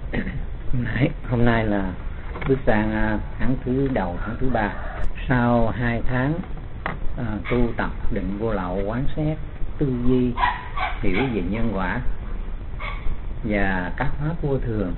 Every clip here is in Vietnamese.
Hôm nay là bước sang tháng thứ 3 sau 2 tháng tu tập định vô lậu, quán xét, tư duy, hiểu về nhân quả và các pháp vô thường.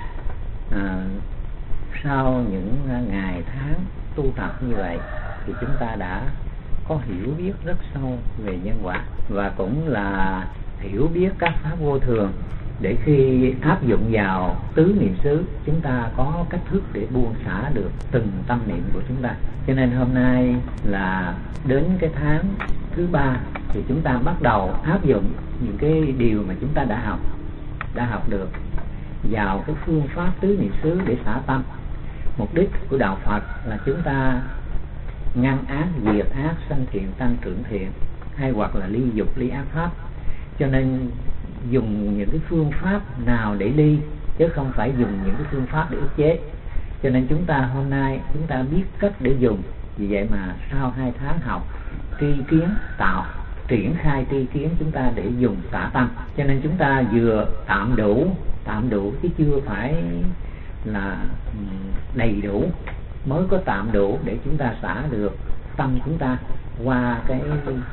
Sau những ngày tháng tu tập như vậy thì chúng ta đã có hiểu biết rất sâu về nhân quả và cũng là hiểu biết các pháp vô thường, để khi áp dụng vào tứ niệm xứ chúng ta có cách thức để buông xả được từng tâm niệm của chúng ta. Cho nên hôm nay là đến cái tháng thứ 3 thì chúng ta bắt đầu áp dụng những cái điều mà chúng ta đã học được vào cái phương pháp tứ niệm xứ để xả tâm. Mục đích của đạo Phật là chúng ta ngăn ác, diệt ác, sanh thiện, tăng trưởng thiện, hay hoặc là ly dục, ly ác pháp. Cho nên dùng những cái phương pháp nào để ly, chứ không phải dùng những cái phương pháp để ức chế. Cho nên chúng ta hôm nay chúng ta biết cách để dùng. Vì vậy mà sau 2 tháng học tri kiến triển khai tri kiến chúng ta để dùng xả tâm. Cho nên chúng ta vừa tạm đủ chứ chưa phải là đầy đủ, mới có tạm đủ để chúng ta xả được tâm chúng ta qua cái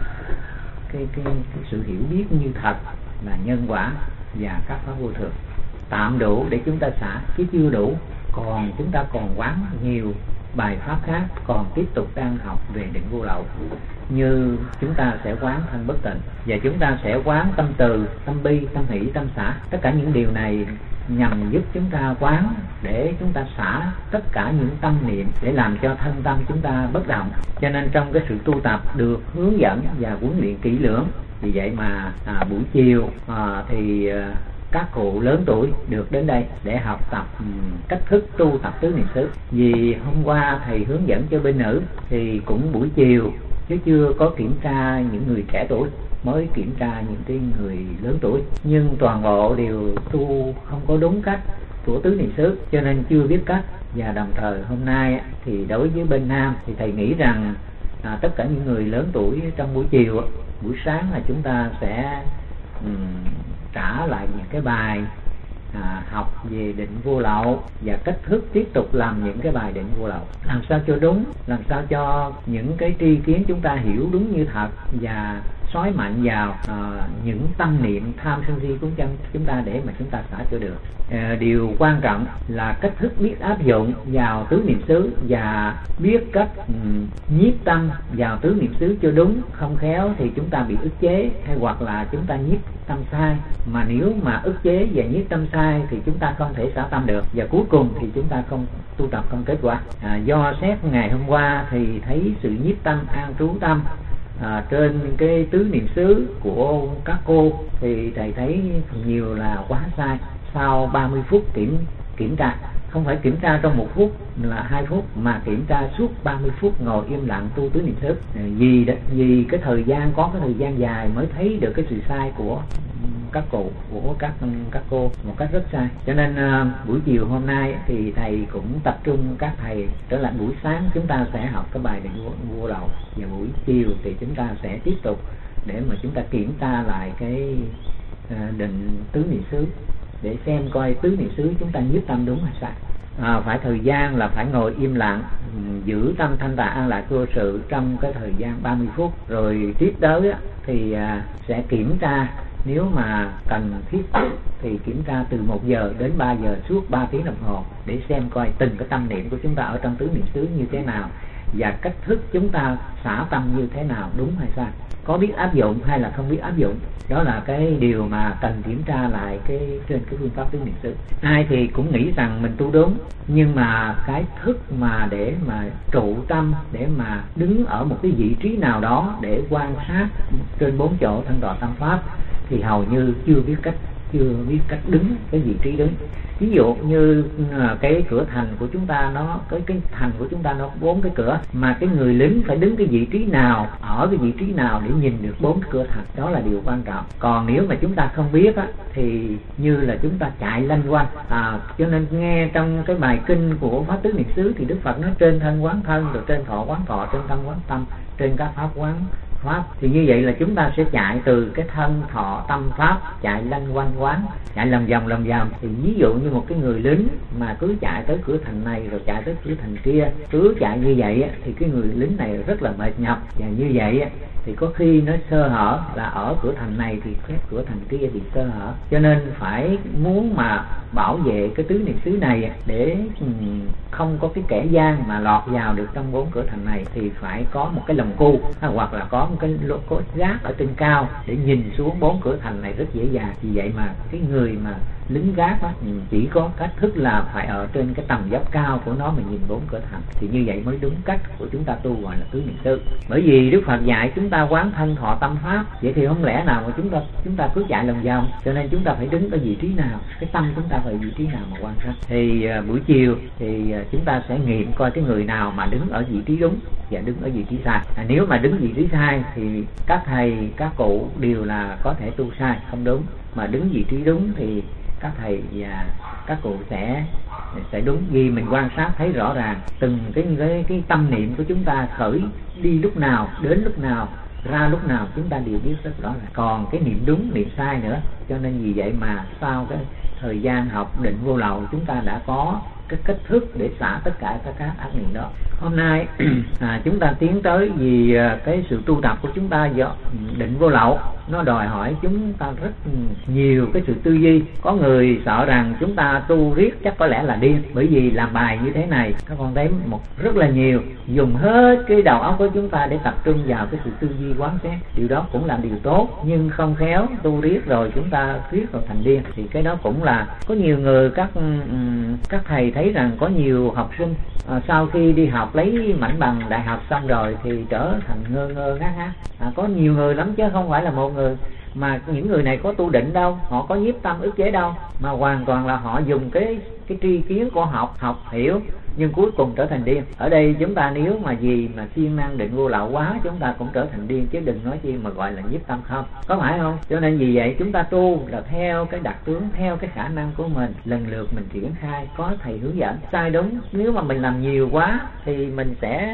sự hiểu biết như thật là nhân quả và các pháp vô thường. Tạm đủ để chúng ta xả chứ chưa đủ, còn chúng ta còn quán nhiều bài pháp khác, còn tiếp tục đang học về định vô lậu. Như chúng ta sẽ quán thanh bất tịnh, và chúng ta sẽ quán tâm từ, tâm bi, tâm hỷ, tâm xả. Tất cả những điều này nhằm giúp chúng ta quán để chúng ta xả tất cả những tâm niệm để làm cho thân tâm chúng ta bất động. Cho nên trong cái sự tu tập được hướng dẫn và huấn luyện kỹ lưỡng. Vì vậy mà buổi chiều thì các cụ lớn tuổi được đến đây để học tập cách thức tu tập tứ niệm xứ. Vì hôm qua thầy hướng dẫn cho bên nữ thì cũng buổi chiều, chứ chưa có kiểm tra những người trẻ tuổi, mới kiểm tra những cái người lớn tuổi, nhưng toàn bộ đều tu không có đúng cách của tứ niệm xứ, cho nên chưa biết cách. Và đồng thời hôm nay thì đối với bên nam thì thầy nghĩ rằng tất cả những người lớn tuổi trong buổi chiều, buổi sáng là chúng ta sẽ trả lại những cái bài học về định vô lậu và cách thức tiếp tục làm những cái bài định vô lậu, làm sao cho đúng, làm sao cho những cái tri kiến chúng ta hiểu đúng như thật và xói mạnh vào những tâm niệm tham sân si của chúng ta để mà chúng ta xả cho được. Điều quan trọng là cách thức biết áp dụng vào tứ niệm xứ và biết cách nhiếp tâm vào tứ niệm xứ cho đúng. Không khéo thì chúng ta bị ức chế, hay hoặc là chúng ta nhiếp tâm sai. Mà nếu mà ức chế và nhiếp tâm sai thì chúng ta không thể xả tâm được, và cuối cùng thì chúng ta không tu tập, không kết quả. Do xét ngày hôm qua thì thấy sự nhiếp tâm, an trú tâm trên cái tứ niệm xứ của các cô thì thầy thấy phần nhiều là quá sai. Sau 30 phút kiểm tra, không phải kiểm tra trong 1 phút là 2 phút, mà kiểm tra suốt 30 phút ngồi im lặng tu tứ niệm xứ. Vì cái thời gian, có cái thời gian dài mới thấy được cái sự sai của các cụ, của các cô một cách rất sai. Cho nên buổi chiều hôm nay thì thầy cũng tập trung các thầy trở lại. Buổi sáng chúng ta sẽ học cái bài định vô lậu, và buổi chiều thì chúng ta sẽ tiếp tục để mà chúng ta kiểm tra lại cái định tứ niệm xứ, để xem coi tứ niệm xứ chúng ta nhiếp tâm đúng hay sai. Phải thời gian là phải ngồi im lặng, giữ tâm thanh tà an lạc vô sự trong cái thời gian 30 phút. Rồi tiếp tới thì sẽ kiểm tra, nếu mà cần thiết thì kiểm tra từ 1 giờ đến 3 giờ suốt 3 tiếng đồng hồ, để xem coi từng cái tâm niệm của chúng ta ở trong tứ niệm xứ như thế nào, và cách thức chúng ta xả tâm như thế nào, đúng hay sai, có biết áp dụng hay là không biết áp dụng. Đó là cái điều mà cần kiểm tra lại trên cái phương pháp tứ niệm xứ. Ai thì cũng nghĩ rằng mình tu đúng, nhưng mà cái thức mà để mà trụ tâm, để mà đứng ở một cái vị trí nào đó để quan sát trên 4 chỗ thân đò tam pháp thì hầu như chưa biết cách đứng, cái vị trí đứng. Ví dụ như cái cửa thành của chúng ta, cái thành của chúng ta nó 4 cái cửa, mà cái người lính phải đứng cái vị trí nào, ở cái vị trí nào để nhìn được 4 cái cửa thành. Đó là điều quan trọng. Còn nếu mà chúng ta không biết thì như là chúng ta chạy lanh quanh. Cho nên nghe trong cái bài kinh của pháp tứ niệm xứ thì Đức Phật nói trên thân quán thân, rồi trên thọ quán thọ, trên tâm quán tâm, trên các pháp quán pháp. Thì như vậy là chúng ta sẽ chạy từ cái thân thọ tâm pháp, chạy lanh quanh quán, chạy lòng vòng. Thì ví dụ như một cái người lính mà cứ chạy tới cửa thành này rồi chạy tới cửa thành kia, cứ chạy như vậy thì cái người lính này rất là mệt nhọc, và như vậy thì có khi nó sơ hở là ở cửa thành này thì khép cửa thành kia bị sơ hở. Cho nên phải muốn mà bảo vệ cái tứ niệm xứ này để không có cái kẻ gian mà lọt vào được trong 4 cửa thành này, thì phải có một cái lồng cu, hoặc là có một cái có gác ở trên cao để nhìn xuống 4 cửa thành này rất dễ dàng. Vì vậy mà cái người mà lính gác đó, chỉ có cách thức là phải ở trên cái tầm dốc cao của nó mà nhìn 4 cửa thành, thì như vậy mới đúng cách của chúng ta tu gọi là tứ niệm xứ. Bởi vì Đức Phật dạy chúng ta quán thân thọ tâm pháp, vậy thì không lẽ nào mà chúng ta cứ chạy lòng vòng. Cho nên chúng ta phải đứng ở vị trí nào, cái tâm chúng ta phải vị trí nào mà quan sát. Thì buổi chiều thì chúng ta sẽ nghiệm coi cái người nào mà đứng ở vị trí đúng và đứng ở vị trí sai. Nếu mà đứng vị trí sai thì các thầy các cụ đều là có thể tu sai, không đúng. Mà đứng vị trí đúng thì các thầy và các cụ sẽ đúng, vì mình quan sát thấy rõ ràng từng cái tâm niệm của chúng ta khởi đi lúc nào, đến lúc nào, ra lúc nào chúng ta đều biết rất rõ ràng. Còn cái niệm đúng niệm sai nữa. Cho nên vì vậy mà sau cái thời gian học định vô lậu, chúng ta đã có cái cách thức để xả tất cả các ác niệm đó. Hôm nay chúng ta tiến tới vì cái sự tu tập của chúng ta do định vô lậu nó đòi hỏi chúng ta rất nhiều cái sự tư duy. Có người sợ rằng chúng ta tu riết chắc có lẽ là điên, bởi vì làm bài như thế này các con thấy rất là nhiều, dùng hết cái đầu óc của chúng ta để tập trung vào cái sự tư duy quán xét. Điều đó cũng là điều tốt, nhưng không khéo tu riết rồi chúng ta riết rồi thành điên, thì cái đó cũng là có nhiều người. Các thầy thấy rằng có nhiều học sinh sau khi đi học lấy mảnh bằng đại học xong rồi thì trở thành ngơ ngác. Có nhiều người lắm chứ không phải là một người. Mà những người này có tu định đâu, họ có nhiếp tâm ức chế đâu, mà hoàn toàn là họ dùng cái tri kiến của học hiểu, nhưng cuối cùng trở thành điên. Ở đây chúng ta nếu mà gì mà siêng năng định vô lậu quá, chúng ta cũng trở thành điên, chứ đừng nói chi mà gọi là nhiếp tâm không, có phải không? Cho nên vì vậy chúng ta tu là theo cái đặc tướng, theo cái khả năng của mình, lần lượt mình triển khai, có thầy hướng dẫn. Sai đúng, nếu mà mình làm nhiều quá thì mình sẽ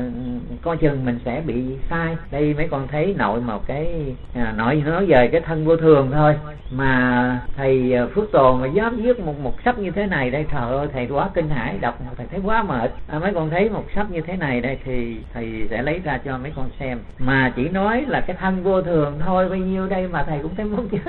coi chừng mình sẽ bị sai. Đây mấy con thấy nội một cái nói về cái thân vô thường thôi mà thầy Phước Tồn mà dám viết một sách như thế này đây, trời ơi thầy quá kinh hãi, đọc thầy thấy quá mệt. Mấy con thấy một sách như thế này đây thì thầy sẽ lấy ra cho mấy con xem, mà chỉ nói là cái thân vô thường thôi, bao nhiêu đây mà thầy cũng thấy muốn chết.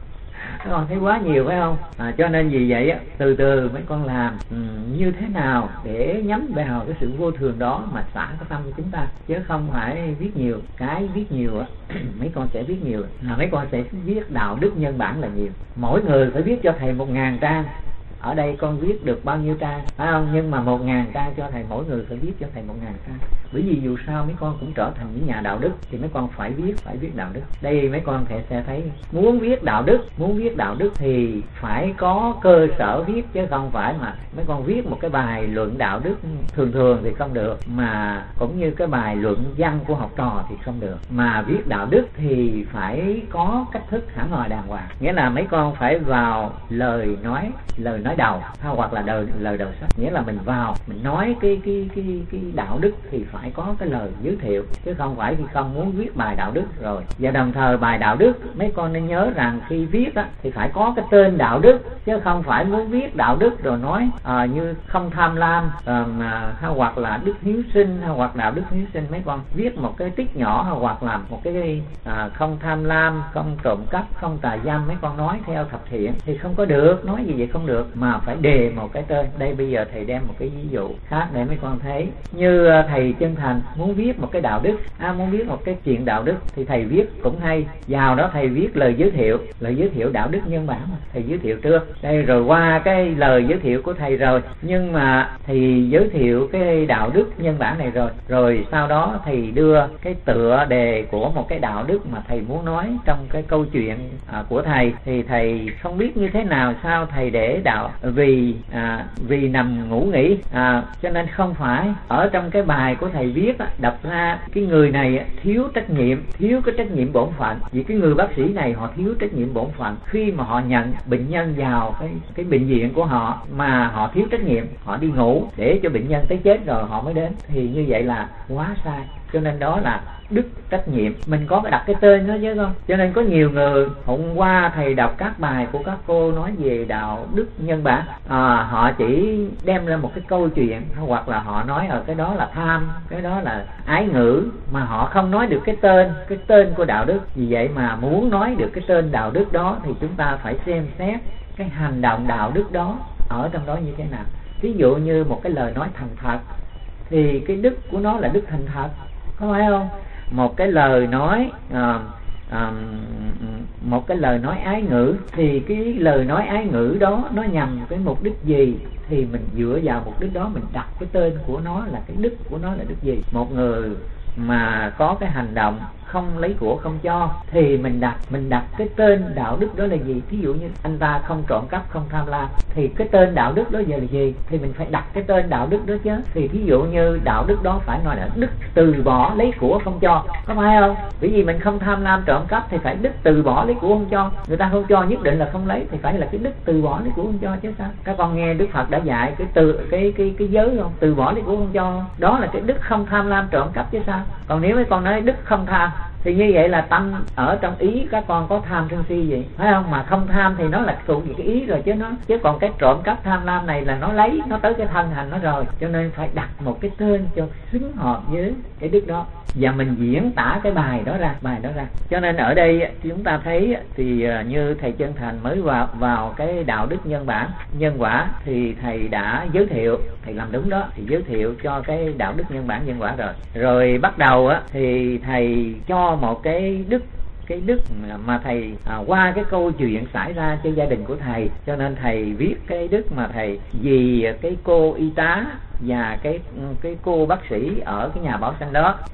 Các con thấy quá nhiều phải không? Cho nên vì vậy á, từ từ mấy con làm như thế nào để nhắm vào cái sự vô thường đó mà xả cái tâm của chúng ta, chứ không phải viết nhiều. Cái viết nhiều á mấy con sẽ viết nhiều là mấy con sẽ viết đạo đức nhân bản là nhiều. Mỗi người phải viết cho thầy 1000 trang. Ở đây con viết được bao nhiêu trang phải không? Nhưng mà 1000 trang cho thầy, mỗi người phải viết cho thầy 1000 trang. Bởi vì dù sao mấy con cũng trở thành những nhà đạo đức thì mấy con phải viết đạo đức. Đây mấy con sẽ thấy muốn viết đạo đức thì phải có cơ sở viết, chứ không phải mà mấy con viết một cái bài luận đạo đức thường thì không được, mà cũng như cái bài luận văn của học trò thì không được. Mà viết đạo đức thì phải có cách thức hẳn hoi đàng hoàng, nghĩa là mấy con phải vào lời nói đầu hoặc là lời đầu sách, nghĩa là mình vào mình nói cái đạo đức thì phải có cái lời giới thiệu, chứ không phải khi không muốn viết bài đạo đức rồi. Và đồng thời bài đạo đức mấy con nên nhớ rằng khi viết á, thì phải có cái tên đạo đức, chứ không phải muốn viết đạo đức rồi nói như không tham lam hoặc là đức hiếu sinh hoặc đạo đức hiếu sinh. Mấy con viết một cái tích nhỏ hoặc là một cái không tham lam, không trộm cắp, không tà dâm, mấy con nói theo thập thiện thì không có được. Nói gì vậy không được, mà phải đề một cái tên. Đây bây giờ thầy đem một cái ví dụ khác để mấy con thấy. Như thầy Chân Thành muốn viết một cái đạo đức, muốn viết một cái chuyện đạo đức thì thầy viết cũng hay. Vào đó thầy viết lời giới thiệu đạo đức nhân bản mà. Thầy giới thiệu trước đây, rồi qua cái lời giới thiệu của thầy rồi, nhưng mà thầy giới thiệu cái đạo đức nhân bản này rồi sau đó thầy đưa cái tựa đề của một cái đạo đức mà thầy muốn nói trong cái câu chuyện của thầy. Thì thầy không biết như thế nào sao thầy để đạo vì nằm ngủ nghỉ, cho nên không phải ở trong cái bài của thầy viết đọc ra cái người này thiếu trách nhiệm, thiếu cái trách nhiệm bổn phận. Vì cái người bác sĩ này họ thiếu trách nhiệm bổn phận khi mà họ nhận bệnh nhân vào cái bệnh viện của họ, mà họ thiếu trách nhiệm, họ đi ngủ để cho bệnh nhân tới chết rồi họ mới đến, thì như vậy là quá sai. cho nên đó là đức trách nhiệm. Mình có đặt cái tên đó chứ không. Cho nên có nhiều người, hôm qua thầy đọc các bài của các cô nói về đạo đức nhân bản, họ chỉ đem ra một cái câu chuyện, hoặc là họ nói ở cái đó là tham, cái đó là ái ngữ, mà họ không nói được cái tên của đạo đức. Vì vậy mà muốn nói được cái tên đạo đức đó thì chúng ta phải xem xét cái hành động đạo đức đó ở trong đó như thế nào. Ví dụ như một cái lời nói thành thật thì cái đức của nó là đức thành thật, có phải không? Một cái lời nói ái ngữ thì cái lời nói ái ngữ đó nó nhằm cái mục đích gì, thì mình dựa vào mục đích đó mình đặt cái tên của nó là cái đức của nó là đức gì. Một người mà có cái hành động không lấy của không cho thì mình đặt cái tên đạo đức đó là gì. Ví dụ như anh ta không trộm cắp, không tham lam, thì cái tên đạo đức đó giờ là gì, thì mình phải đặt cái tên đạo đức đó chứ. Thì ví dụ như đạo đức đó phải nói là đức từ bỏ lấy của không cho, có phải không? Bởi vì mình không tham lam trộm cắp thì phải đức từ bỏ lấy của không cho. Người ta không cho nhất định là không lấy, thì phải là cái đức từ bỏ lấy của không cho chứ sao. Các con nghe Đức Phật đã dạy cái giới không, từ bỏ lấy của không cho, đó là cái đức không tham lam trộm cắp chứ sao. Còn nếu mấy con nói đức không tham thì như vậy là tâm ở trong ý các con có tham sân si gì, phải không? Mà không tham thì nó là thuộc về cái ý rồi chứ còn cái trộm cắp tham lam này là nó lấy, nó tới cái thân hành nó rồi. Cho nên phải đặt một cái tên cho xứng hợp với cái đức đó, và mình diễn tả cái bài đó ra. Cho nên ở đây chúng ta thấy thì như thầy Chân Thành mới vào cái đạo đức nhân quả thì thầy đã giới thiệu, thầy làm đúng đó, thì giới thiệu cho cái đạo đức nhân bản nhân quả rồi bắt đầu thì thầy cho một cái đức mà thầy qua cái câu chuyện xảy ra cho gia đình của thầy, cho nên thầy viết cái đức mà thầy vì cái cô y tá và cái cô bác sĩ ở cái nhà bảo sanh đó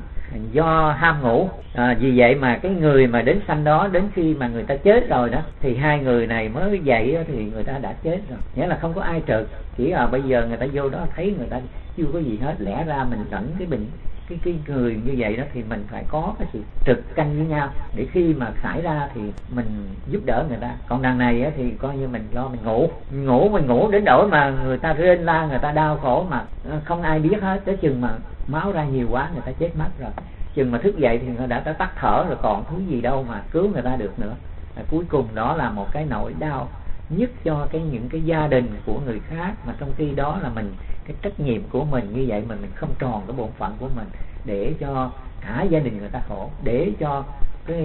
do ham ngủ, vì vậy mà cái người mà đến sanh đó, đến khi mà người ta chết rồi đó thì hai người này mới dậy thì người ta đã chết rồi, nghĩa là không có ai trực. Chỉ bây giờ người ta vô đó thấy người ta chưa có gì hết, lẽ ra mình dẫn cái bệnh cái người như vậy đó thì mình phải có cái sự trực canh với nhau để khi mà xảy ra thì mình giúp đỡ người ta. Còn đằng này thì coi như mình lo mình ngủ đến đổi mà người ta rên la, người ta đau khổ mà không ai biết hết, tới chừng mà máu ra nhiều quá người ta chết mất rồi, chừng mà thức dậy thì người đã tắt thở rồi, còn thứ gì đâu mà cứu người ta được nữa. Cuối cùng đó là một cái nỗi đau nhất cho những cái gia đình của người khác, mà trong khi đó là mình cái trách nhiệm của mình như vậy mà mình không tròn cái bổn phận của mình, để cho cả gia đình người ta khổ, để cho cái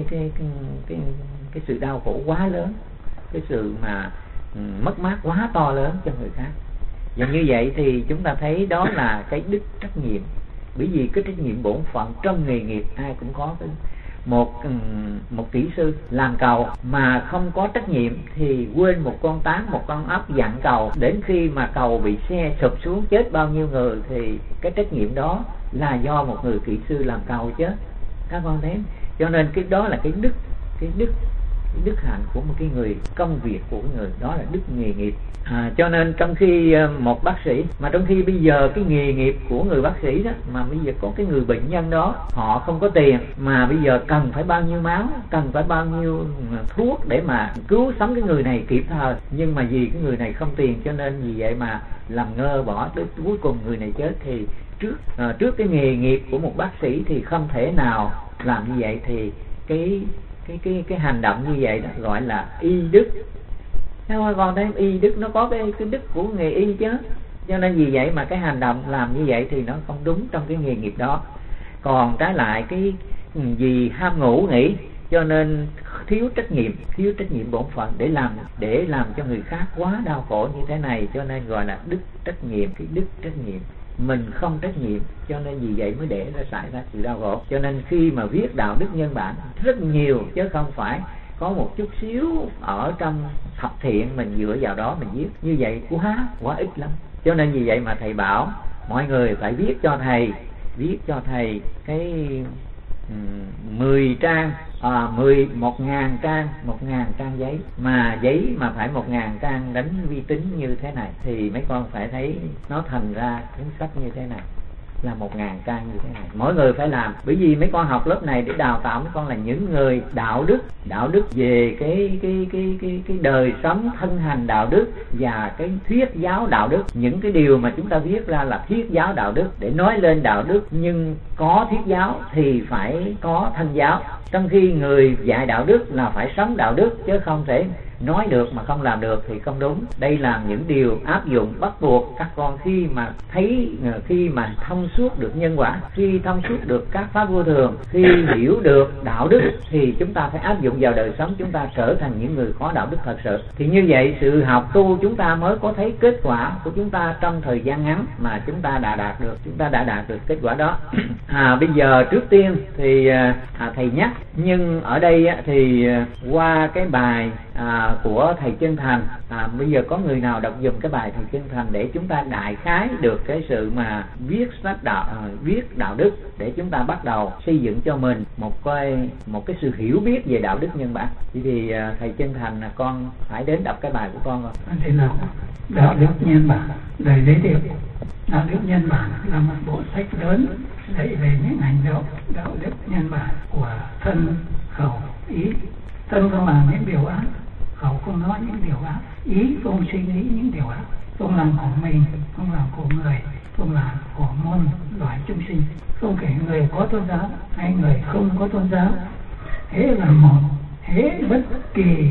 sự đau khổ quá lớn, cái sự mà mất mát quá to lớn cho người khác. Và như vậy thì chúng ta thấy đó là cái đức trách nhiệm. Bởi vì cái trách nhiệm bổn phận trong nghề nghiệp ai cũng có. Một kỹ sư làm cầu mà không có trách nhiệm thì quên một con tán, một con ốc dặn cầu, đến khi mà cầu bị xe sụp xuống chết bao nhiêu người thì cái trách nhiệm đó là do một người kỹ sư làm cầu chứ, các con thấy. Cho nên cái đó là cái đức hạnh của một cái người, công việc của người, đó là đức nghề nghiệp. Cho nên trong khi một bác sĩ, mà trong khi bây giờ cái nghề nghiệp của người bác sĩ đó, mà bây giờ có cái người bệnh nhân đó họ không có tiền, mà bây giờ cần phải bao nhiêu máu, cần phải bao nhiêu thuốc để mà cứu sống cái người này kịp thời, nhưng mà vì cái người này không tiền, cho nên vì vậy mà làm ngơ bỏ, tới cuối cùng người này chết. Thì trước cái nghề nghiệp của một bác sĩ thì không thể nào làm như vậy, thì cái hành động như vậy đó gọi là y đức. Nếu con thấy y đức, nó có cái đức của nghề y chứ. Cho nên vì vậy mà cái hành động làm như vậy thì nó không đúng trong cái nghề nghiệp đó. Còn trái lại cái vì ham ngủ nghỉ, cho nên thiếu trách nhiệm bổn phận để làm cho người khác quá đau khổ như thế này, cho nên gọi là đức trách nhiệm. Cái đức trách nhiệm mình không trách nhiệm, cho nên vì vậy mới để ra xảy ra sự đau khổ. Cho nên khi mà viết đạo đức nhân bản rất nhiều, chứ không phải có một chút xíu ở trong thập thiện mình dựa vào đó mình viết. Như vậy quá ít lắm. Cho nên vì vậy mà thầy bảo mọi người phải viết cho thầy cái 10 trang, 1.000 trang giấy, mà phải 1.000 trang đánh vi tính như thế này thì mấy con phải thấy nó thành ra cuốn sách như thế này. là 1000 trang như thế này. Mỗi người phải làm, bởi vì mấy con học lớp này để đào tạo mấy con là những người đạo đức về cái đời sống thân hành đạo đức và cái thuyết giáo đạo đức. Những cái điều mà chúng ta viết ra là thuyết giáo đạo đức để nói lên đạo đức, nhưng có thuyết giáo thì phải có thân giáo. Trong khi người dạy đạo đức là phải sống đạo đức, chứ không thể nói được mà không làm được thì không đúng. Đây là những điều áp dụng bắt buộc các con khi mà thông suốt được nhân quả, khi thông suốt được các pháp vô thường, khi hiểu được đạo đức thì chúng ta phải áp dụng vào đời sống, chúng ta trở thành những người có đạo đức thật sự. Thì như vậy sự học tu chúng ta mới có thấy kết quả của chúng ta trong thời gian ngắn mà chúng ta đã đạt được kết quả đó. Bây giờ trước tiên thì thầy nhắc, nhưng ở đây thì qua cái bài của thầy Chân Thành, bây giờ có người nào đọc dùm cái bài thầy Chân Thành để chúng ta đại khái được cái sự mà viết đạo đức, để chúng ta bắt đầu xây dựng cho mình một cái sự hiểu biết về đạo đức nhân bản. Thì thầy Chân Thành là con phải đến đọc cái bài của con rồi. Thì là đạo đức nhân bản, lời giới thiệu. Đạo đức nhân bản là một bộ sách lớn dạy về những hành động đạo đức nhân bản của thân, khẩu, ý. Thân không làm những điều ác, khẩu không nói những điều ác, ý không suy nghĩ những điều ác, không làm của mình, không làm của người, không làm của muôn loài chúng sinh, không kể người có tôn giáo hay người không có tôn giáo. Hễ là một, hễ bất kỳ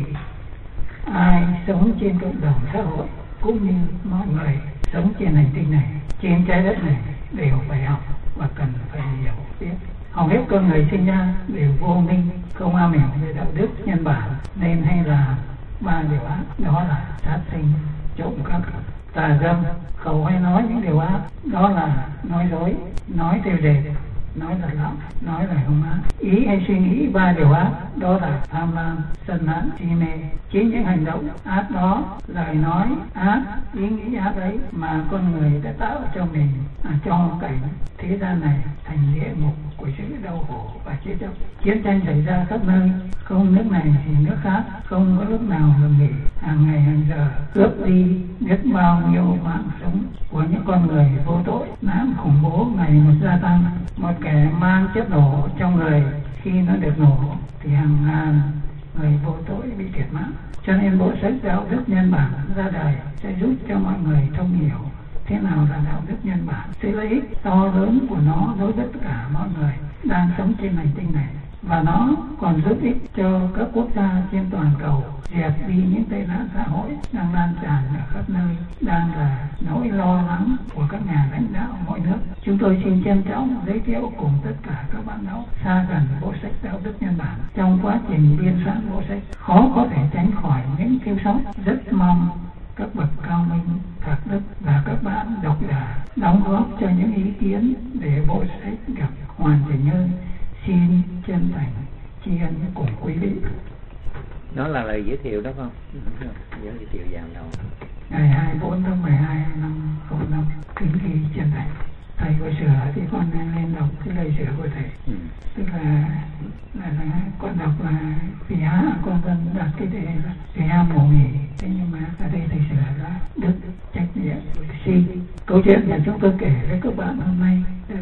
ai sống trên cộng đồng xã hội cũng như mọi người sống trên hành tinh này, trên trái đất này đều phải học và cần phải hiểu biết. Hầu hết con người sinh ra đều vô minh, không am hiểu về đạo đức nhân bản, nên hay là 3 điều ác, đó là sát sinh, trộm cắp, tà dâm. Khẩu hay nói những điều ác, đó là nói dối, nói tiêu đề, nói thật lắm, nói lời hung ác. Ý hay suy nghĩ 3 điều ác, đó là tham lam, sân hận, si mê. Chính những hành động ác đó, lời nói ác, ý nghĩ ác ấy mà con người đã tạo cho mình trong cảnh thế gian này thành địa ngục của sự đau khổ và chết chóc. Chiến tranh xảy ra khắp nơi, không nước này thì nước khác, không có lúc nào ngừng nghỉ, hàng ngày hàng giờ cướp đi biết bao nhiêu mạng sống của những con người vô tội. Nạn khủng bố ngày một gia tăng, một kẻ mang chất nổ trong người khi nó được nổ thì hàng ngàn người vô tội bị thiệt mạng. Cho nên bộ sách đạo đức nhân bản ra đời sẽ giúp cho mọi người thông hiểu thế nào là đạo đức nhân bản, sự lợi ích to lớn của nó đối với tất cả mọi người đang sống trên hành tinh này. Và nó còn giúp ích cho các quốc gia trên toàn cầu diệt đi những tệ nạn xã hội đang lan tràn ở khắp nơi, đang là nỗi lo lắng của các nhà lãnh đạo mỗi nước. Chúng tôi xin trân trọng giới thiệu cùng tất cả các bạn đọc xa gần bộ sách đạo đức nhân bản. Trong quá trình biên soạn bộ sách khó có thể tránh khỏi những thiếu sót, rất mong các bậc cao minh, thạc đức và các bạn độc giả đóng góp cho những ý kiến để bộ sách gặp hoàn chỉnh hơn. Xin chân thành tri ân cùng quý vị. Đó là lời giới thiệu đó không? Giới thiệu vào đầu. Ngày 24 tháng 12 năm 05, kính ghi chân thành. Thầy có sửa thì con lên đọc cái lời sửa của thầy. Tức là con đọc là vì há con vẫn đặt cái đề là vì ham ngủ nghỉ. Thế nhưng mà ở đây thầy sửa là đức, trách nhiệm, si. Câu chuyện mà chúng tôi kể với các bạn hôm nay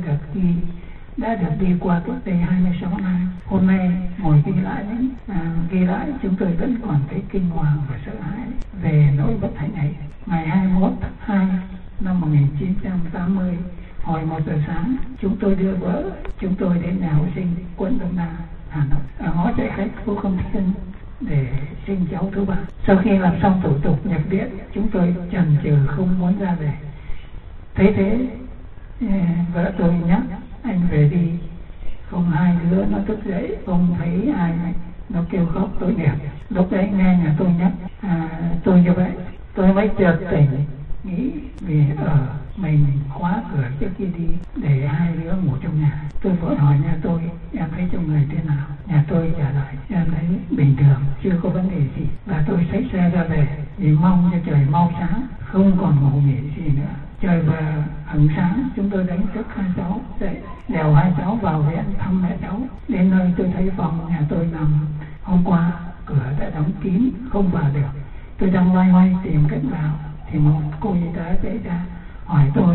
đã được đi qua cách đây 26 năm. Hôm nay ngồi ghi lại chúng tôi vẫn còn thấy kinh hoàng và sợ hãi về nỗi bất hạnh ấy. Ngày 21 tháng 2 năm 1980, hồi 1 giờ sáng, chúng tôi đưa vợ chúng tôi đến nhà hộ sinh quận Đông Đa, Hà Nội, ở ngõ chạy khách Phố Khâm Thiên để sinh cháu thứ ba. Sau khi làm xong thủ tục nhập viện, chúng tôi chần chừ không muốn ra về. Thế vợ tôi nhắc anh về đi. Không, hai đứa nó thức dậy, không thấy ai, nó kêu khóc tội nghiệp. Lúc đấy nghe nhà tôi nhắc tôi như vậy, tôi mới chợt tỉnh, nghĩ vì mình khóa cửa trước khi đi để hai đứa ngủ trong nhà. Tôi vội hỏi nhà tôi, em thấy trong người thế nào? Nhà tôi trả lời, em thấy bình thường, chưa có vấn đề gì. Và tôi xách xe ra về vì mong cho trời mau sáng, không còn ngủ nghỉ gì nữa. Trời vừa hửng sáng, chúng tôi đánh thức hai cháu dậy, đèo hai cháu vào viện thăm mẹ cháu. Đến nơi tôi thấy phòng nhà tôi nằm, hôm qua cửa đã đóng kín, không vào được. Tôi đang loay hoay tìm cách vào thì một cô y tá chạy ra hỏi tôi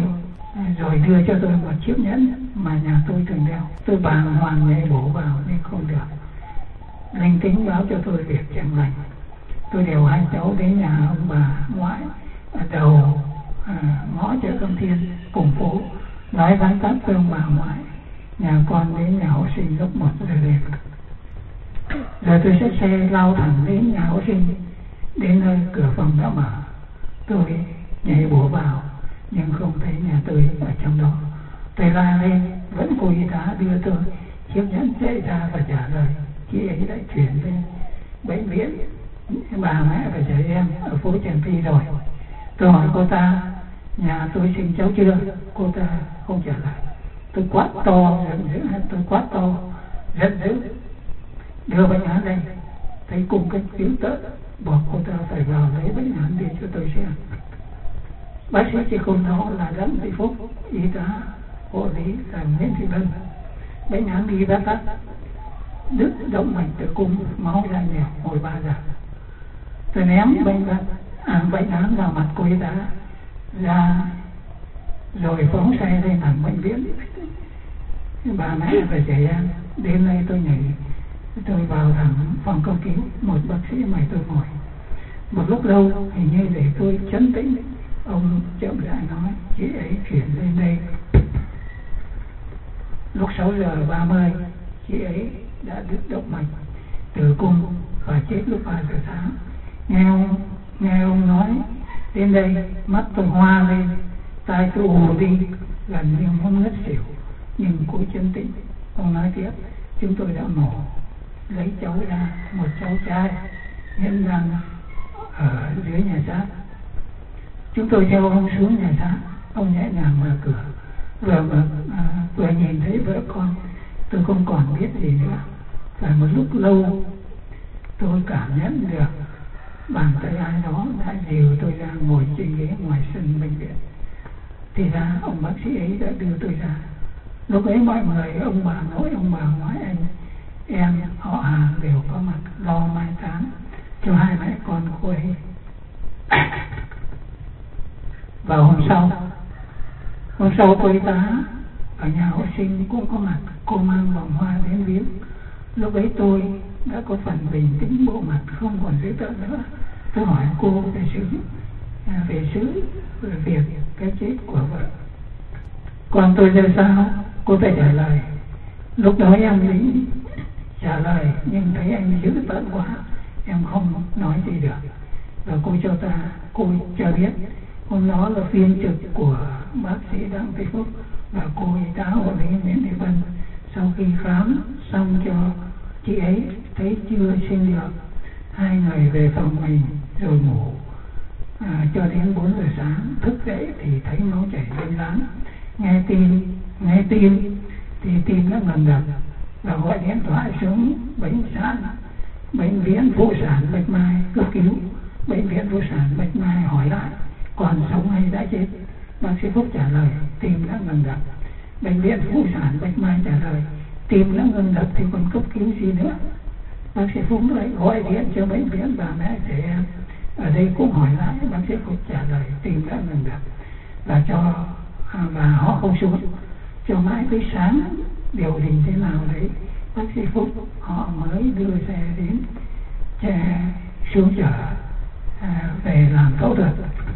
rồi đưa cho tôi một chiếc nhẫn mà nhà tôi thường đeo. Tôi bàng hoàng nhảy bổ vào nhưng không được. Linh tính báo cho tôi việc chẳng lành. Tôi đèo hai cháu đến nhà ông bà ngoại ở đầu ngõ chợ Cẩm Thiên cùng phố, nói vắn tắt với ông bà ngoại nhà con đến nhà hộ sinh lúc 1 giờ đêm. Rồi tôi xách xe lao thẳng đến nhà hộ sinh, đến nơi cửa phòng đã mở. Tôi nhảy bổ vào nhưng không thấy nhà tôi ở trong đó. Tôi la lên, vẫn cô y tá đưa tôi chiếc nhẫn chạy ra và trả lời chị ấy đã chuyển lên bệnh viện bà mẹ và trẻ em ở phố Trần Phi rồi. Tôi hỏi cô ta nhà tôi sinh cháu chưa, cô ta không trả lời. Tôi quát to giận dữ đưa bệnh án đây. Thấy cùng cách cứu tớtบอกcô ta phải vào lấy bệnh án đi cho tôi xem. Bác sĩ chỉ cùng đó là Đặng Thị Phúc, y tá hộ lý là Nguyễn Thị Vân. Bệnh án đi đã tắt, đứt động mạch tử cung, máu ra nhiều hồi 3 giờ. Tôi ném bệnh án vào mặt cô y tá ra rồi phóng xe lên thẳng bệnh viện bà mẹ và trẻ em. Đến đây tôi nhảy, tôi vào thẳng phòng cấp cứu, một bác sĩ mời tôi ngồi. Một lúc lâu hình như để tôi trấn tĩnh, ông chậm rãi nói chị ấy chuyển lên đây lúc 6 giờ 30. Chị ấy đã đứt động mạch tử cung và chết lúc 3 giờ sáng. Nghe ông nói đến đây, mắt tôi hoa lên, tai tôi ù đi, gần như muốn ngất xỉu, nhưng cố trấn tĩnh. Ông nói tiếp, chúng tôi đã mổ lấy cháu ra, một cháu trai hiện đang ở dưới nhà xác. Chúng tôi theo ông xuống nhà xác. Ông nhẹ nhàng mở cửa, vừa nhìn thấy vợ con, tôi không còn biết gì nữa. Và một lúc lâu tôi cảm nhận được bàn tay ai đó đã dìu tôi ra ngồi trên ghế ngoài sân bệnh viện. Thì ra ông bác sĩ ấy đã đưa tôi ra. Lúc ấy mọi người, ông bà nội, ông bà ngoại, anh em họ hàng đều có mặt lo mai táng cho hai mẹ con cô ấy. Vào hôm sau cô y tá ở nhà hộ sinh cũng có mặt. Cô mang vòng hoa đến viếng. Lúc ấy tôi đã có phần bình tĩnh, bộ mặt không còn dữ tợn nữa. Tôi hỏi cô về việc cái chết của vợ còn tôi ra sao. Cô ta trả lời, lúc đó em nghĩ trả lời nhưng thấy anh dữ tợn quá, em không nói gì được. Và cô cho biết hôm đó là phiên trực của bác sĩ Đặng Thị Phúc và cô y tá hộ lý Nguyễn Thị Vân. Sau khi khám xong cho chị ấy thấy chưa sinh được, hai người về phòng mình rồi ngủ. Cho đến 4 giờ sáng thức dậy thì thấy máu chảy lên láng. Nghe tin thì tim nó ngừng đập và gọi điện thoại xuống bệnh viện phụ sản Bạch Mai cấp cứu. Bệnh viện phụ sản Bạch Mai hỏi lại còn sống hay đã chết. Bác sĩ Phúc trả lời tim đã ngừng đập. Bệnh viện phụ sản Bạch Mai trả lời tim đã ngừng đập thì còn cấp cứu gì nữa. Bác sĩ Phúc lại gọi điện cho bệnh viện bà mẹ trẻ em ở đây cũng hỏi lại. Bác sĩ Phúc trả lời tim đã ngừng đập và họ không xuống cho mãi tới sáng điều đình thế nào đấy. Bác sĩ Phúc họ mới đưa xe đến xuống chở về làm phẫu thuật.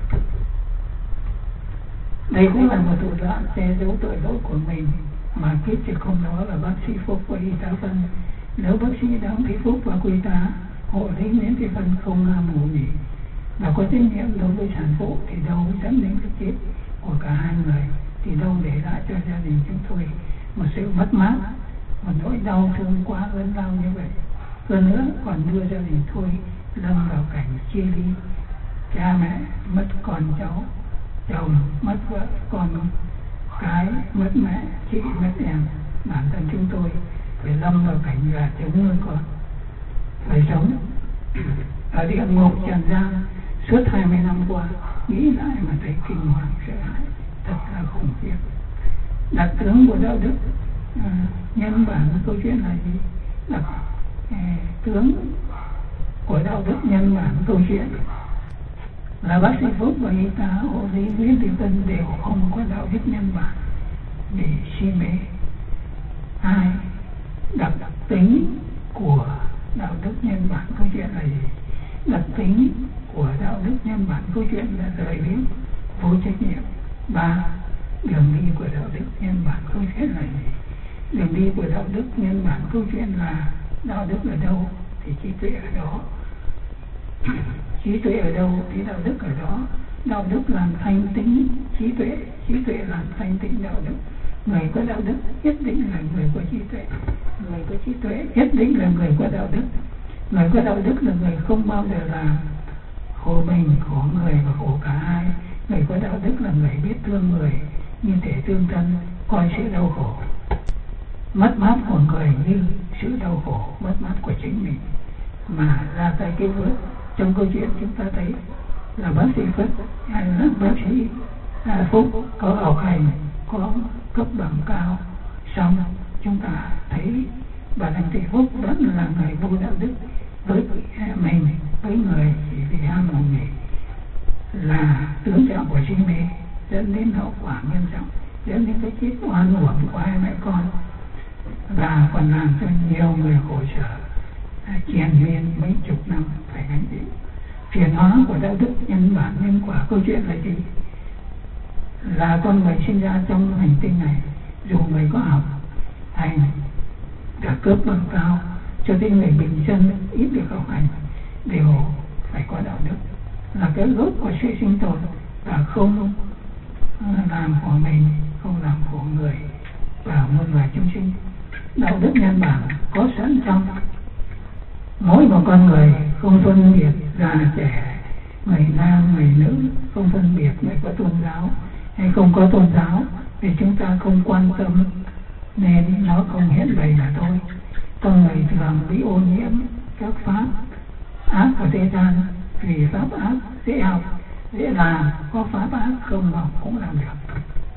Đây cũng là một thủ đoạn che giấu tội lỗi của mình mà kiếp trực hôm đó là bác sĩ Phúc và y tá Vân. Nếu bác sĩ Đặng Thị Phúc và y tá hộ lý Nguyễn Thị Vân không ngủ nghỉ và có trách nhiệm đối với sản phụ thì đâu dẫn đến cái chết của cả hai người, thì đâu để lại cho gia đình chúng tôi một sự mất mát, một nỗi đau thương quá lớn lao như vậy. Hơn nữa còn đưa gia đình tôi lâm vào cảnh chia ly, cha mẹ mất con cháu, chồng mất vợ, con cái mất mẹ, chị mất em. Bản thân chúng tôi phải lâm vào cảnh gà trống nuôi con, phải sống ở địa ngục trần gian suốt 20 năm qua. Nghĩ lại mà thấy kinh hoàng sợ hãi, thật là khủng khiếp. Đặc tướng của đạo đức nhân bản câu chuyện là gì? Đặc tướng của đạo đức nhân bản câu chuyện là bác sĩ Phúc và y tá hộ lý Nguyễn Thị Tân đều không có đạo đức nhân bản để si mê. Hai, đặc tính của đạo đức nhân bản câu chuyện là gì? Đặc tính của đạo đức nhân bản câu chuyện là lời biếng, vô trách nhiệm. Ba, đường đi của đạo đức nhân bản câu chuyện là gì? Đường đi của đạo đức nhân bản câu chuyện là đạo đức ở đâu thì trí tuệ ở đó. Trí tuệ ở đâu thì đạo đức ở đó. Đạo đức làm thanh tĩnh trí tuệ làm thanh tĩnh đạo đức. Người có đạo đức nhất định là người có trí tuệ, người có trí tuệ nhất định là người có đạo đức. Người có đạo đức là người không bao giờ là khổ mình, khổ người và khổ cả hai. Người có đạo đức là người biết thương người như thể thương thân, coi sự đau khổ mất mát của người như sự đau khổ mất mát của chính mình mà ra tay cứu vớt. Trong câu chuyện chúng ta thấy là bác sĩ Phúc hay là bác sĩ Phúc có học hành, có cấp bằng cao, xong chúng ta thấy bà Đặng Thị Phúc vẫn là người vô đạo đức với mình, với người chỉ vì ham mộ nghề, là tướng trạng của si mê dẫn đến hậu quả nghiêm trọng, dẫn đến cái chết oan uổng của hai mẹ con và còn làm cho nhiều người khổ sở triền miên mấy chục năm phải gánh chịu. Chuyển hóa của đạo đức nhân bản nhân quả câu chuyện là gì? Là con người sinh ra trong hành tinh này, dù người có học hành cả cấp bằng cao cho đến người bình dân ít được học hành đều phải có đạo đức, là cái gốc của sự sinh tồn và không làm khổ mình, không làm khổ người và muôn loài chúng sinh. Đạo đức nhân bản có sẵn trong mỗi một con người, không phân biệt già trẻ, người nam người nữ, không phân biệt người có tôn giáo hay không có tôn giáo, vì chúng ta không quan tâm nên nó không hiện bày là thôi. Con người thường bị ô nhiễm các pháp ác của thế gian, vì pháp ác dễ học dễ làm, có pháp ác không học cũng làm được.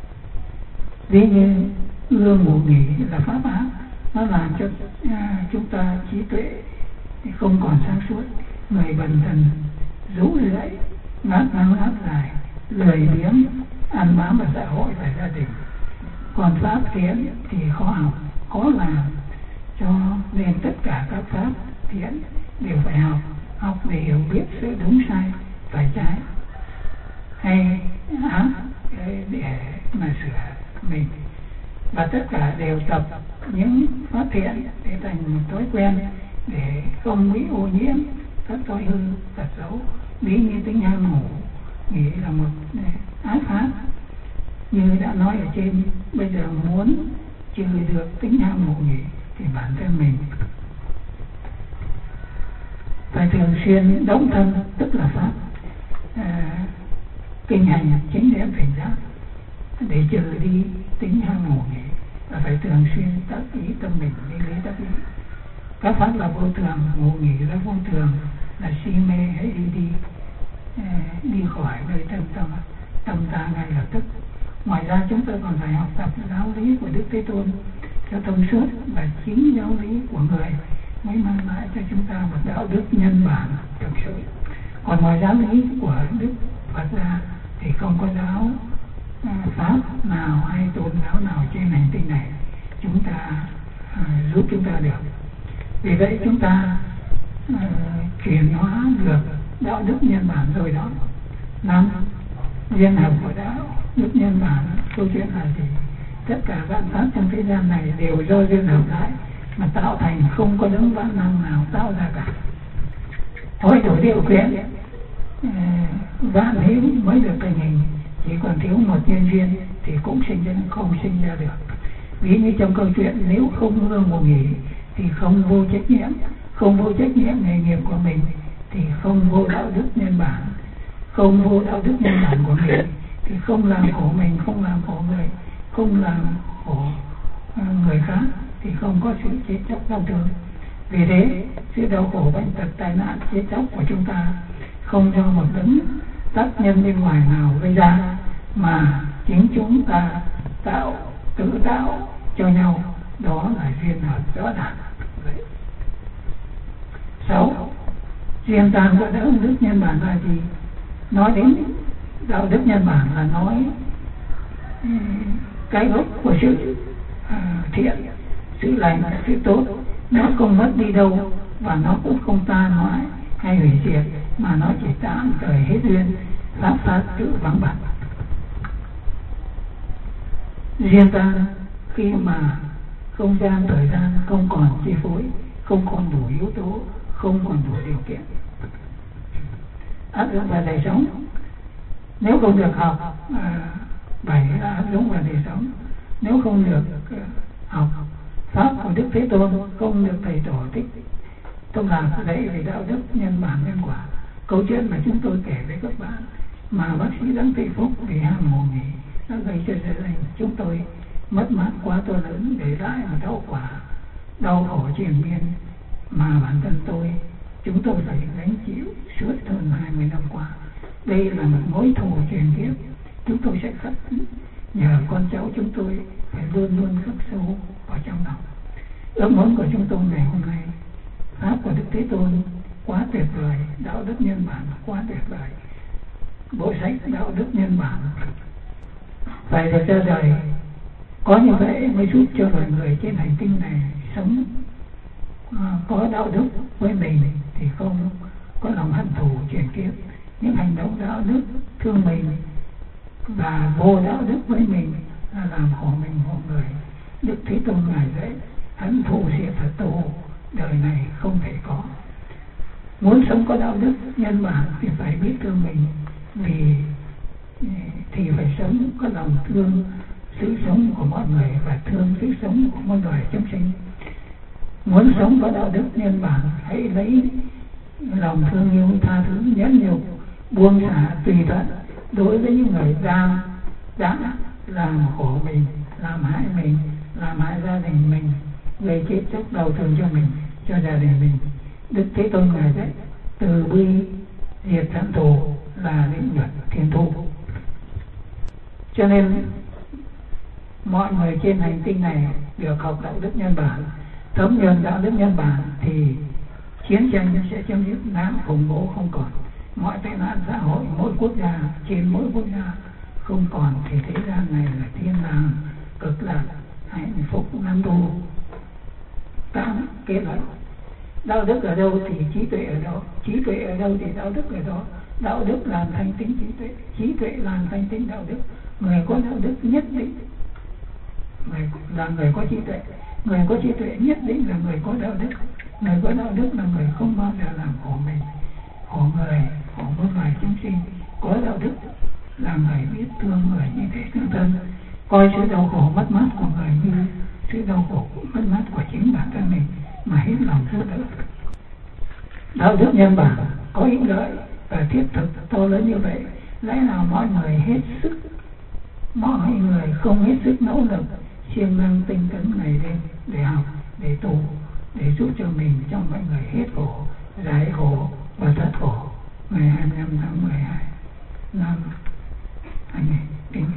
Ví như ưa ngủ nghỉ là pháp ác, nó làm cho chúng ta trí tuệ không còn sáng suốt, người bần thần rũ rượi, ngáp ngắn ngáp dài, lười biếng, ăn bám vào xã hội và gia đình. Còn pháp thiện thì khó học, khó làm, cho nên tất cả các pháp thiện đều phải học để hiểu biết sự đúng sai, phải trái hay ác để mà sửa mình, và tất cả đều tập những pháp thiện để thành một thói quen để không bị ô nhiễm các thói hư tật xấu. Ví như tính ham ngủ nghĩ là một ác pháp, như đã nói ở trên. Bây giờ muốn trừ được tính ham ngủ nghỉ thì bản thân mình phải thường xuyên đóng thân, tức là pháp kinh hành chính niệm tỉnh giác để trừ đi tính ham ngủ nghỉ, và phải thường xuyên tác ý tâm mình đi lý tác ý. Các pháp là vô thường, ngủ nghỉ là vô thường, là si mê, hãy đi khỏi nơi tâm ta ngay lập tức. Ngoài ra chúng ta còn phải học tập giáo lý của Đức Thế Tôn cho thông suốt, và chính giáo lý của người mới mang lại cho chúng ta một đạo đức nhân bản thực sự. Còn ngoài giáo lý của Đức Phật ra thì không có giáo pháp nào hay tôn giáo nào trên hành tinh này chúng ta giúp chúng ta được. Vì vậy chúng ta chuyển hóa được đạo đức nhân bản rồi đó. Năm, viên học của đạo đức nhân bản câu chuyện là gì? Tất cả vạn pháp trong thế gian này đều do duyên hợp lại mà tạo thành, không có đấng vạn năng nào tạo ra cả. Thôi đủ điều kiện vạn hữu mới được thành hình, chỉ còn thiếu một nhân duyên thì cũng không sinh ra được. Ví như trong câu chuyện, nếu không ưa ngủ nghỉ thì không vô trách nhiệm, không vô trách nhiệm nghề nghiệp của mình thì không vô đạo đức nhân bản, không vô đạo đức nhân bản của mình thì không làm khổ mình, không làm khổ người, không làm khổ người khác thì không có sự chết chóc đau thương. Vì thế sự đau khổ, bệnh tật, tai nạn, chết chóc của chúng ta không do một đấng tác nhân bên ngoài nào gây ra, mà chính chúng ta tự tạo cho nhau, đó là duyên hợp rõ ràng. 6. Duyên tàng của đạo đức nhân bản là gì? Nói đến đạo đức nhân bản là nói cái gốc của sự thiện, sự lành, sự tốt. Nó không mất đi đâu và nó cũng không tan hoại hay hủy diệt, mà nó chỉ tạm thời hết duyên, pháp tự vắng bặt. Riêng ta khi mà không gian thời gian không còn chi phối, không còn đủ yếu tố, không còn đủ điều kiện áp dụng vào đời sống. Nếu không được học bảy áp dụng vào đời sống, nếu không được học pháp của Đức Thế Tôn, không được thầy tổ thích Tôn Lạc dạy về đạo đức nhân bản nhân quả. Câu chuyện mà chúng tôi kể với các bạn mà bác sĩ Đặng Thị Phúc vì ham ngủ nghỉ đã gây cho gia đình chúng tôi mất mát quá to lớn, để lại một hậu quả đau khổ triền miên mà bản thân chúng tôi phải gánh chịu suốt hơn 20 năm qua. Đây là một mối thù truyền kiếp, chúng tôi sẽ khắc nhờ con cháu chúng tôi phải luôn luôn khắc sâu vào trong lòng. Ước muốn của chúng tôi ngày hôm nay, pháp của Đức Thế Tôn quá tuyệt vời, đạo đức nhân bản quá tuyệt vời, bộ sách đạo đức nhân bản phải được ra đời. Có như vậy mới giúp cho loài người trên hành tinh này sống có đạo đức với mình, thì không có lòng hận thù chuyển kiếp. Những hành động đạo đức thương mình và vô đạo đức với mình là làm khổ mình khổ người. Đức Thế Tôn ngài dạy hận thù diệt Phật tù, đời này không thể có. Muốn sống có đạo đức nhân bản thì phải biết thương mình, thì phải sống có lòng thương sự sống của mọi người và thương sự sống của muôn loài chúng sinh. Muốn sống có đạo đức nhân bản, hãy lấy lòng thương yêu, tha thứ, nhẫn nhục, buông xả, tùy thuận đối với những người đã làm khổ mình, làm hại mình, làm hại gia đình mình, gây chết chóc đau thương cho mình, cho gia đình mình. Đức Thế Tôn ngài dạy từ bi diệt hận thù là định luật thiên thu. Cho nên mọi người trên hành tinh này được học đạo đức nhân bản, thấm nhuần đạo đức nhân bản, thì chiến tranh sẽ chấm dứt, nạn khủng bố không còn, mọi tệ nạn xã hội mỗi quốc gia, trên mỗi quốc gia không còn, thì thế gian này là thiên đàng cực lạc, hạnh phúc nam tu. Tám kết luận: đạo đức ở đâu thì trí tuệ ở đó, trí tuệ ở đâu thì đạo đức ở đó. Đạo đức làm thành tính trí tuệ làm thành tính đạo đức. Người có đạo đức nhất định là người có trí tuệ, người có trí tuệ nhất định là người có đạo đức. Người có đạo đức là người không bao giờ làm khổ mình, khổ người, khổ muôn loài chúng sinh. Có đạo đức là người biết thương người như thế thương thân, coi sự đau khổ mất mát của người như sự đau khổ mất mát của chính bản thân mình, mà hết lòng giúp đỡ. Đạo đức nhân bản có ích lợi và thiết thực to lớn như vậy, lẽ nào mọi người không hết sức nỗ lực siêng năng tinh tấn ngày đêm để học, để tu, để giúp cho mình trong mọi người hết khổ, giải khổ và thoát khổ. Ngày 25 tháng 12 năm 2000.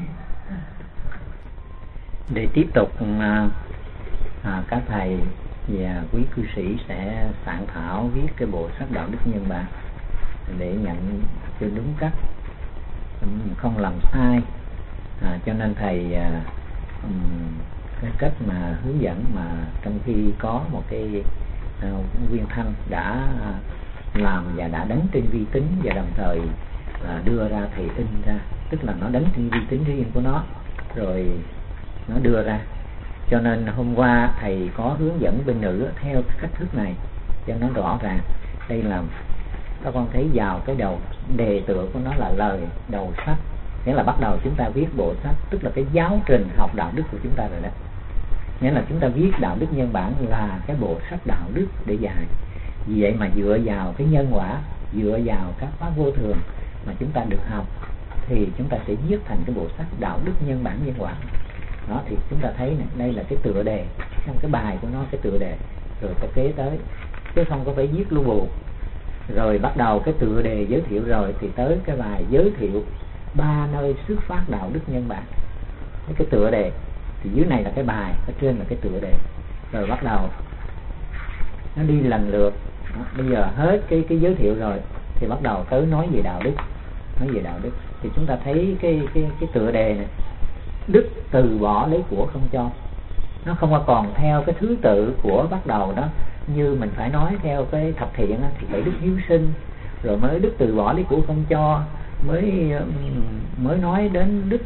Để tiếp tục các thầy và quý cư sĩ sẽ soạn thảo viết cái bộ sách đạo đức nhân bản để nhận cho đúng cách, không làm sai. Cho nên thầy cái cách mà hướng dẫn mà trong khi có một cái Nguyên Thanh đã làm và đã đánh trên vi tính, và đồng thời đưa ra thầy in ra, tức là nó đánh trên vi tính riêng của nó rồi nó đưa ra. Cho nên hôm qua thầy có hướng dẫn bên nữ theo cái cách thức này cho nó rõ ràng. Đây là các con thấy vào cái đầu đề tựa của nó là lời đầu sách, nghĩa là bắt đầu chúng ta viết bộ sách, tức là cái giáo trình học đạo đức của chúng ta rồi đó. Nghĩa là chúng ta viết đạo đức nhân bản là cái bộ sách đạo đức để dạy. Vì vậy mà dựa vào cái nhân quả, dựa vào các pháp vô thường mà chúng ta được học, thì chúng ta sẽ viết thành cái bộ sách đạo đức nhân bản nhân quả. Đó, thì chúng ta thấy này, đây là cái tựa đề, trong cái bài của nó cái tựa đề, rồi cái kế tới, chứ không có phải viết lưu bù. Rồi bắt đầu cái tựa đề giới thiệu rồi thì tới cái bài giới thiệu 3 nơi xuất phát đạo đức nhân bản. Cái tựa đề thì dưới này là cái bài, ở trên là cái tựa đề. Rồi bắt đầu nó đi lần lượt. Đó, bây giờ hết cái giới thiệu rồi thì bắt đầu tới nói về đạo đức. nói về đạo đức. Thì chúng ta thấy cái tựa đề này, đức từ bỏ lấy của không cho, nó không còn theo cái thứ tự của bắt đầu đó, như mình phải nói theo cái thập thiện thì phải đức hiếu sinh, rồi mới đức từ bỏ lấy của không cho, mới nói đến đức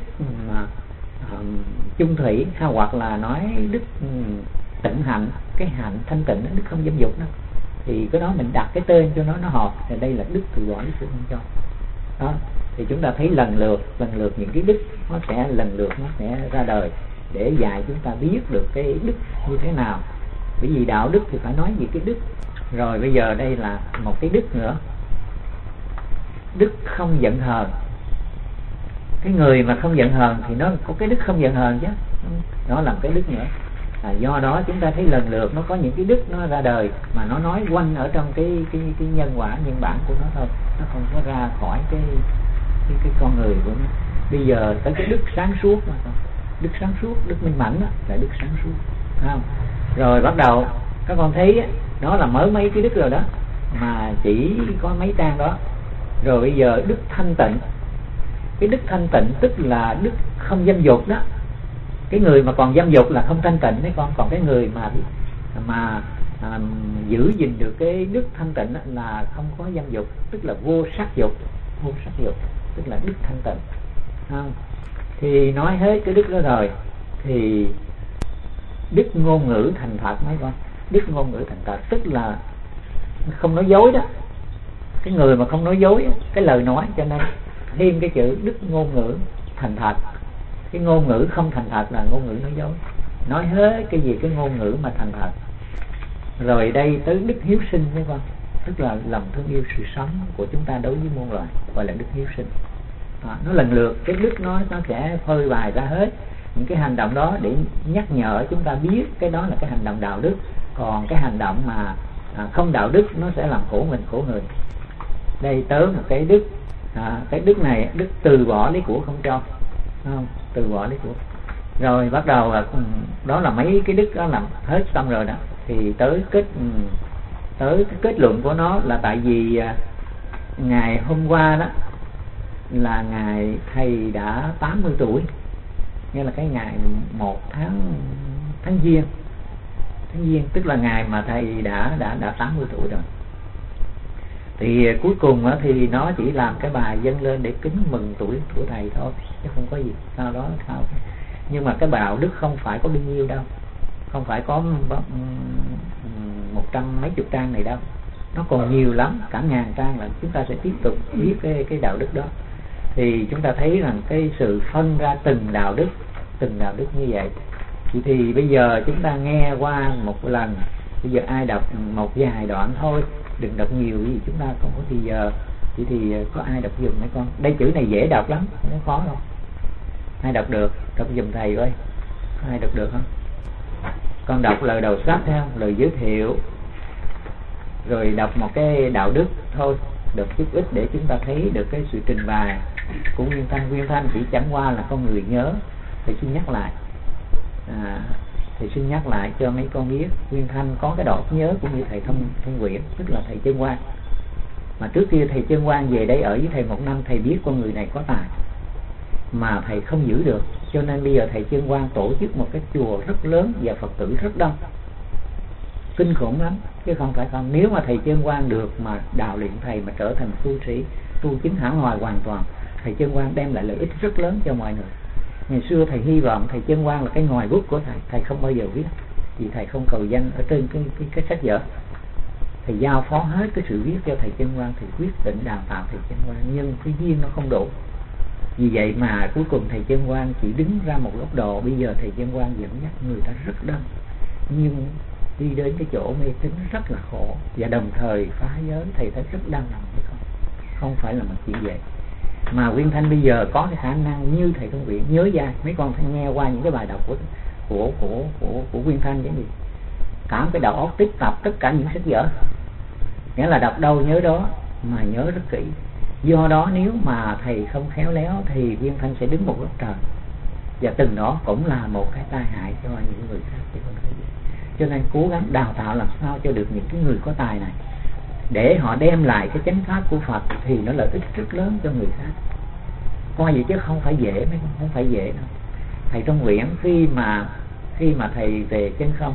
chung thủy, hay hoặc là nói đức tịnh hạnh, cái hạnh thanh tịnh, đức không dâm dục đó. Thì cái đó mình đặt cái tên cho nó hợp, thì đây là đức từ bỏ lấy của không cho đó. Thì chúng ta thấy lần lượt những cái đức nó sẽ ra đời để dạy chúng ta biết được cái đức như thế nào. Bởi vì đạo đức thì phải nói về cái đức. Rồi bây giờ đây là một cái đức nữa, đức không giận hờn. Cái người mà không giận hờn thì nó có cái đức không giận hờn chứ, nó làm cái đức nữa. Do đó chúng ta thấy lần lượt nó có những cái đức nó ra đời, mà nó nói quanh ở trong cái nhân quả, nhân bản của nó thôi, nó không có ra khỏi cái con người của nó. Bây giờ tới cái đức sáng suốt mà, đức sáng suốt, đức minh mẫn đó, là đức sáng suốt, không? Rồi bắt đầu các con thấy đó là mới mấy cái đức rồi đó, mà chỉ có mấy trang đó. Rồi bây giờ đức thanh tịnh. Cái đức thanh tịnh tức là đức không dâm dục đó. Cái người mà còn dâm dục là không thanh tịnh đấy con. Còn cái người mà giữ gìn được cái đức thanh tịnh là không có dâm dục, tức là vô sắc dục, tức là đức thanh tịnh. Thì nói hết cái đức đó rồi thì đức ngôn ngữ thành thật mấy con. Đức ngôn ngữ thành thật tức là không nói dối đó. Cái người mà không nói dối cái lời nói, cho nên thêm cái chữ đức ngôn ngữ thành thật. Cái ngôn ngữ không thành thật là ngôn ngữ nói dối. Nói hết cái gì cái ngôn ngữ mà thành thật. Rồi đây tới đức hiếu sinh mấy con, tức là lòng thương yêu sự sống của chúng ta đối với muôn loài, gọi là đức hiếu sinh. Nó lần lượt cái đức nó sẽ phơi bày ra hết những cái hành động đó để nhắc nhở chúng ta biết cái đó là cái hành động đạo đức. Còn cái hành động mà không đạo đức nó sẽ làm khổ mình khổ người. Đây tới một cái đức, cái đức này đức từ bỏ lấy của không cho, không? Từ bỏ lấy của. Rồi bắt đầu đó là mấy cái đức đó làm hết xong rồi đó, thì tới cái kết luận của nó là tại vì ngày hôm qua đó là ngày thầy đã 80 tuổi, nghĩa là cái ngày 1 tháng Giêng, tức là ngày mà thầy đã 80 tuổi rồi. Thì cuối cùng thì nó chỉ làm cái bài dâng lên để kính mừng tuổi của thầy thôi, chứ không có gì sau đó sao. Nhưng mà cái đạo đức không phải có bao nhiêu đâu, không phải có 100 mấy chục trang này đâu, nó còn nhiều lắm, cả ngàn trang là chúng ta sẽ tiếp tục biết cái đạo đức đó. Thì chúng ta thấy rằng cái sự phân ra từng đạo đức như vậy. Thì bây giờ chúng ta nghe qua một lần, bây giờ ai đọc một vài đoạn thôi, đừng đọc nhiều vì chúng ta không có thì giờ. Thì có ai đọc giùm mấy con? Đây chữ này dễ đọc lắm, không có khó đâu. Ai đọc được, đọc giùm thầy coi. Có ai đọc được không? Con đọc lời đầu sách theo, lời giới thiệu, rồi đọc một cái đạo đức thôi, được chút ít để chúng ta thấy được cái sự trình bày của Nguyên Thanh chỉ chẳng qua là con người nhớ. Thầy xin nhắc lại, cho mấy con biết, Nguyên Thanh có cái đột nhớ cũng như thầy Thông Quyển, tức là thầy Chân Quang. Mà trước kia thầy Chân Quang về đây ở với thầy 1 năm, thầy biết con người này có tài mà thầy không giữ được, cho nên bây giờ thầy Chân Quang tổ chức một cái chùa rất lớn và Phật tử rất đông, kinh khủng lắm chứ không phải không. Nếu mà thầy Chân Quang được mà đào luyện thầy mà trở thành tu sĩ, tu chính hẳn hoài hoàn toàn, thầy Chân Quang đem lại lợi ích rất lớn cho mọi người. Ngày xưa thầy hy vọng thầy Chân Quang là cái ngòi bút của thầy không bao giờ viết, vì thầy không cầu danh ở trên cái sách vở. Thầy giao phó hết cái sự viết cho thầy Chân Quang, thầy quyết định đào tạo thầy Chân Quang, nhưng cái duyên nó không đủ. Vì vậy mà cuối cùng thầy Chân Quang chỉ đứng ra một góc độ. Bây giờ thầy Chân Quang dẫn dắt người ta rất đông, nhưng đi đến cái chỗ mê tín rất là khổ, và đồng thời phá giới thầy thấy rất đau lòng hay không phải là một chuyện vậy. Mà Nguyên Thanh bây giờ có cái khả năng như thầy Thông Quyển nhớ ra. Mấy con phải nghe qua những cái bài đọc của Nguyên Thanh cái gì, cả cái đầu óc tích tập tất cả những sách vở, nghĩa là đọc đâu nhớ đó mà nhớ rất kỹ. Do đó nếu mà thầy không khéo léo thì Nguyên Thanh sẽ đứng một góc trời, và từng đó cũng là một cái tai hại cho những người khác chứ không phải gì. Cho nên cố gắng đào tạo làm sao cho được những cái người có tài này, để họ đem lại cái chánh pháp của Phật thì nó lợi ích rất lớn cho người khác. Coi vậy chứ không phải dễ, không phải dễ đâu. Thầy Trong Nguyễn khi mà thầy về chân không,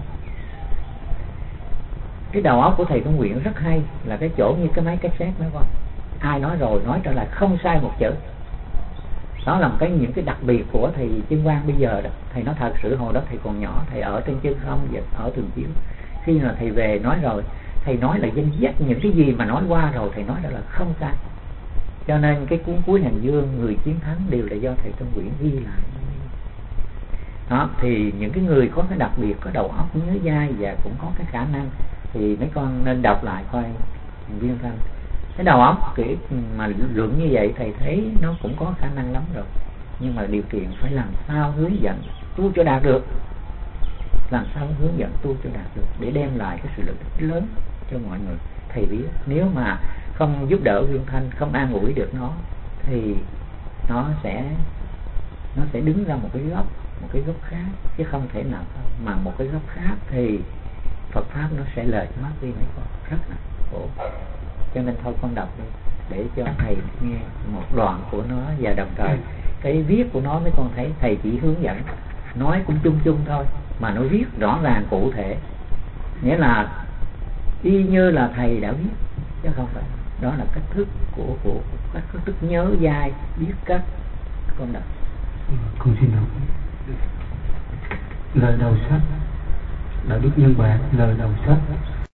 cái đầu óc của thầy Trong Nguyễn rất hay, là cái chỗ như cái máy cassette đó con, ai nói rồi nói trở lại không sai một chữ. Đó là những cái đặc biệt của thầy Chân Quang bây giờ đó. Thầy nói thật sự hồi đó thầy còn nhỏ, thầy ở trên chân không, ở Thường Chiếu. Khi mà thầy về nói rồi, thầy nói là danh dắt, những cái gì mà nói qua rồi thầy nói là không sai. Cho nên cái cuốn Cuối Hành Dương, Người Chiến Thắng đều là do thầy Trong Nguyễn ghi lại. Đó, thì những cái người có cái đặc biệt, có đầu óc nhớ dai và cũng có cái khả năng thì mấy con nên đọc lại coi Viên Thanh. Cái đầu óc kiểu mà luận như vậy thầy thấy nó cũng có khả năng lắm rồi, nhưng mà điều kiện phải làm sao hướng dẫn tu cho đạt được, làm sao hướng dẫn tu cho đạt được để đem lại cái sự lợi ích lớn cho mọi người. Thầy biết nếu mà không giúp đỡ Viên Thanh, không an ủi được nó thì nó sẽ đứng ra một cái góc khác, chứ không thể nào mà một cái góc khác thì Phật pháp nó sẽ lệch mất đi mấy con, rất là khổ. Cho nên thôi con đọc đi để cho thầy nghe một đoạn của nó, và đồng thời cái viết của nó mấy con thấy thầy chỉ hướng dẫn, nói cũng chung chung thôi mà nó viết rõ ràng cụ thể, nghĩa là y như là thầy đã viết chứ không phải. Đó là cách thức của cách thức nhớ dai, biết cách. Con đọc. Con xin đọc. Lời đầu sách. Đạo đức nhân bản, lời đầu sách.